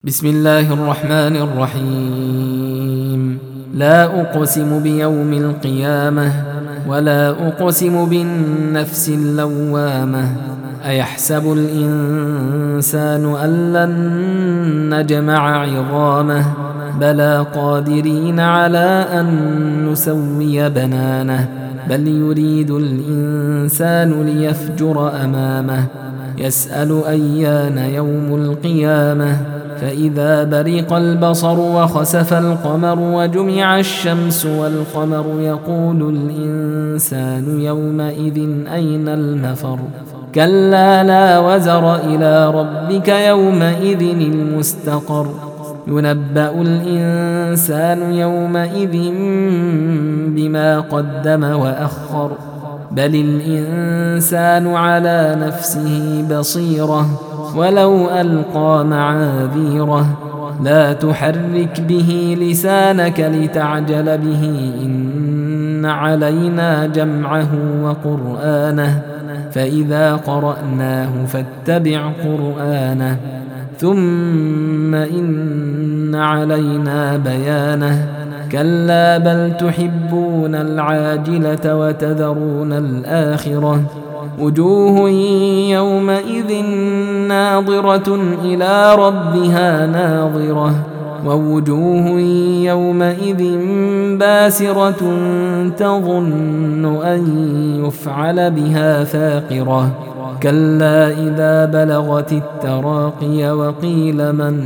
بسم الله الرحمن الرحيم. لا أقسم بيوم القيامة ولا أقسم بالنفس اللوامة. أيحسب الإنسان أن لن نجمع عظامه بلى قادرين على أن نسوي بنانه بل يريد الإنسان ليفجر أمامه يسأل أيان يوم القيامة فإذا برق البصر وخسف القمر وجمع الشمس والقمر يقول الإنسان يومئذ أين المفر كلا لا وزر إلى ربك يومئذ المستقر ينبأ الإنسان يومئذ بما قدم وأخر بل الإنسان على نفسه بصيرة ولو ألقى معاذيره لا تحرك به لسانك لتعجل به إن علينا جمعه وقرآنه فإذا قرأناه فاتبع قرآنه ثم إن علينا بيانه كلا بل تحبون العاجلة وتذرون الآخرة وجوه يومئذ ناظرة إلى ربها ناظرة ووجوه يومئذ باسرة تظن أن يفعل بها فاقرة كلا إذا بلغت التراقي وقيل من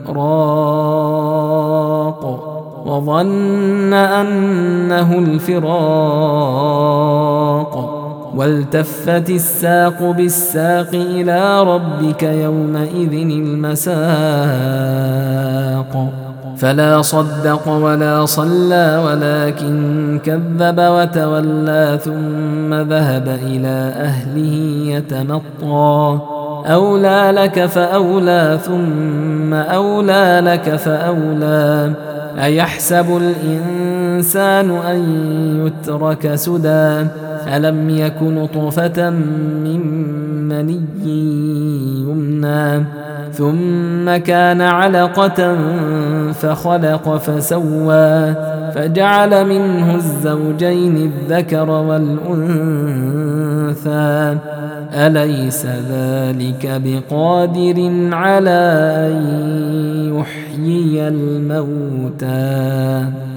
راق وظن أنه الفراق والتفت الساق بالساق إلى ربك يومئذ المساق فلا صدق ولا صلى ولكن كذب وتولى ثم ذهب إلى أهله يتمطى أولى لك فأولى ثم أولى لك فأولى أيحسب الإنسان أن يترك سدى ألم يك نطفة من مني يمنى ثم كان علقة فخلق فسوى فجعل منه الزوجين الذكر والأنثى أليس ذلك بقادر على أن يحيي الموتى